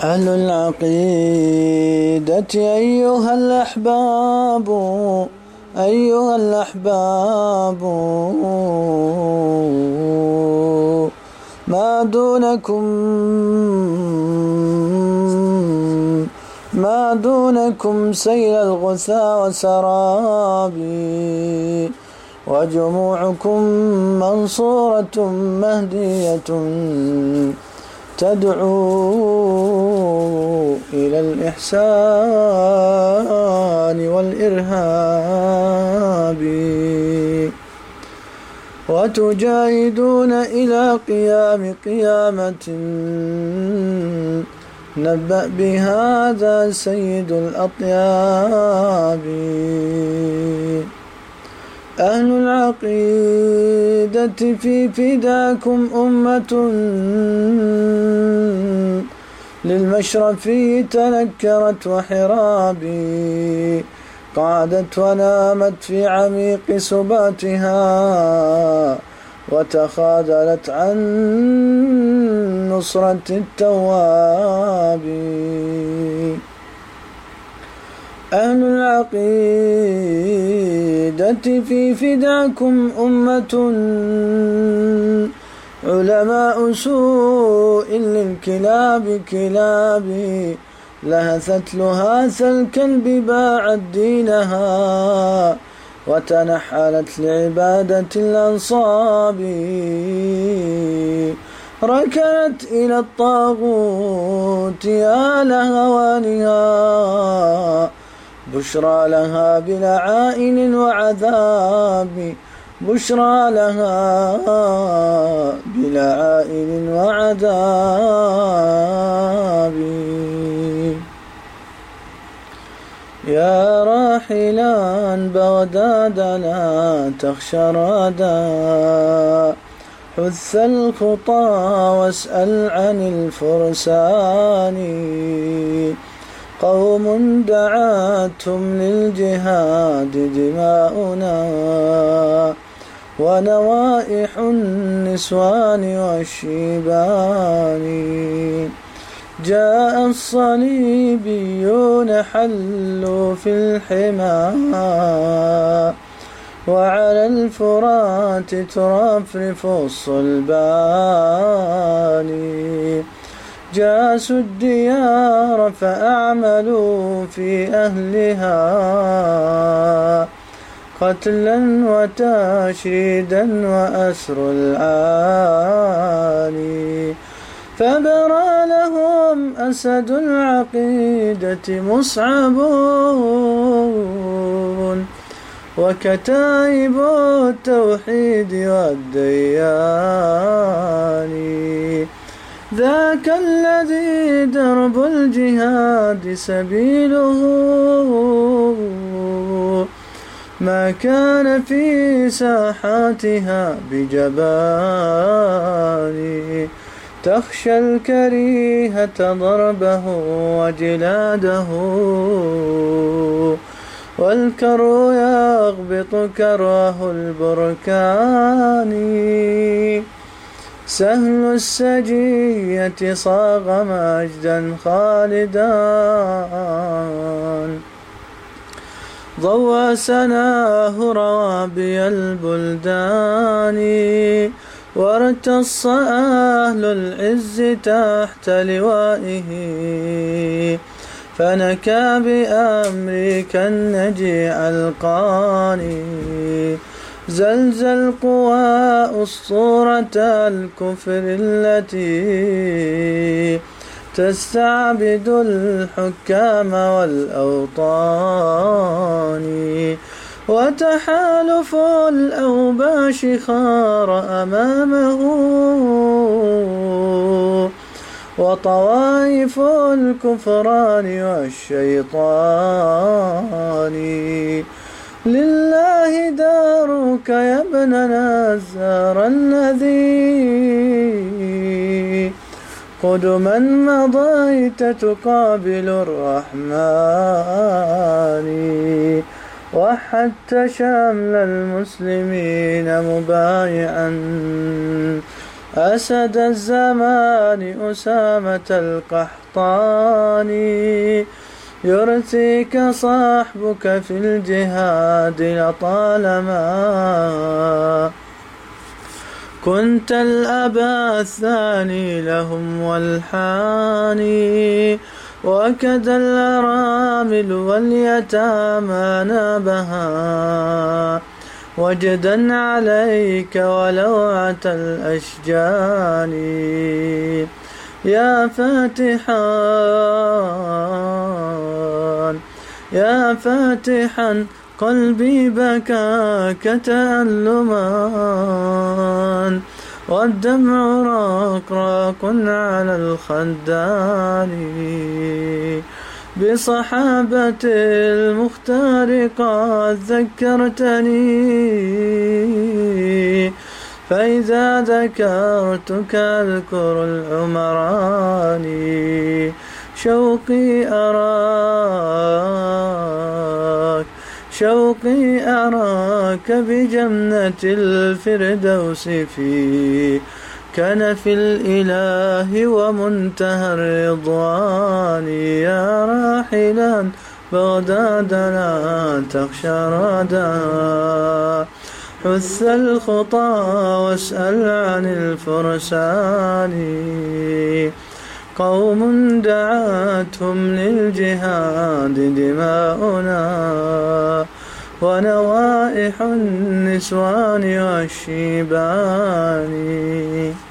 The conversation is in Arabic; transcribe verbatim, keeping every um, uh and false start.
أهل العقيدة أيها الأحباب أيها الأحباب ما دونكم ما دونكم سيل الغثاء وسرابي، وجموعكم منصورة مهدية تدعو إلى الإحسان والإرهاب، وتجاهدون إلى قيام قيامة نبأ بهذا سيد الأطياب. أهل العقيدة في فداكم أمة للمشرفي تنكرت وحرابي، قعدت ونامت في عميق سباتها وتخاذلت عن نصرة التواب. أهل العقيدة في فداكم أمة علماء سوء للكلاب كلابي، لهثت لهاث الكلب باعت دينها وتنحلت لعبادة الأنصاب، ركنت إلى الطاغوت يا لهوانها، بشرى لها بلعائن وعذاب، بشرى لها بلعائن وعذاب. يا راحلا بغداد لا تخشى رادا، حث الخطى واسأل عن الفرسان، قوم دعاتهم للجهاد دماؤنا ونوائح النسوان والشيبان، جاء الصليبيون حلوا في الحمى وعلى الفرات ترفرف الصلبان، جاسوا الديار فأعملوا في أهلها قتلا وتشريدا وأسر العاني، فبرى لهم أسد العقيدة مصعب وكتائب التوحيد والديان، ذاك الذي درب الجهاد سبيله، ما كان في ساحاتها بجبان، تخشى الكريهة ضربه وجلاده، والكر يغبط كره البركان، سهل السجية صاغ مجدا خالدان، ضوى سناه روابي البلدان، وارتص أهل العز تحت لوائه، فنكى بأمريكا النجيع القاني، زلزل قوى أسطورة الكفر التي تستعبد الحكام والأوطان، وتحالف الأوباش خار أمامه، وطوائف الكفران والشيطان، لله دارك يا ابن نزار الذي قدما مضيت تقابل الرحمن، وحدت شمل المسلمين مبايعا أسد الزمان أسامة القحطاني. الأحطان يرثيك صاحبك في الجهاد لطالما كنت الأبا الثاني لهم والحاني وكذا الأرامل واليتامى نابها وجدا عليك ولوعة الأشجان يا فاتحا يا فاتحا قلبي بكاك تألما والدمع رقراق على الخدان بصحابة المختار قد ذكرتني فإذا ذكرتك أذكر العمران شوقي أراك شوقي أراك بجنة الفردوس في كنف الإله ومنتهى الرضوان يا راحلا بغداد لا تخشى ردا حث الخطى واسأل عن الفرسان قوم دعاتهم للجهاد دماؤنا ونوائح النسوان والشيبان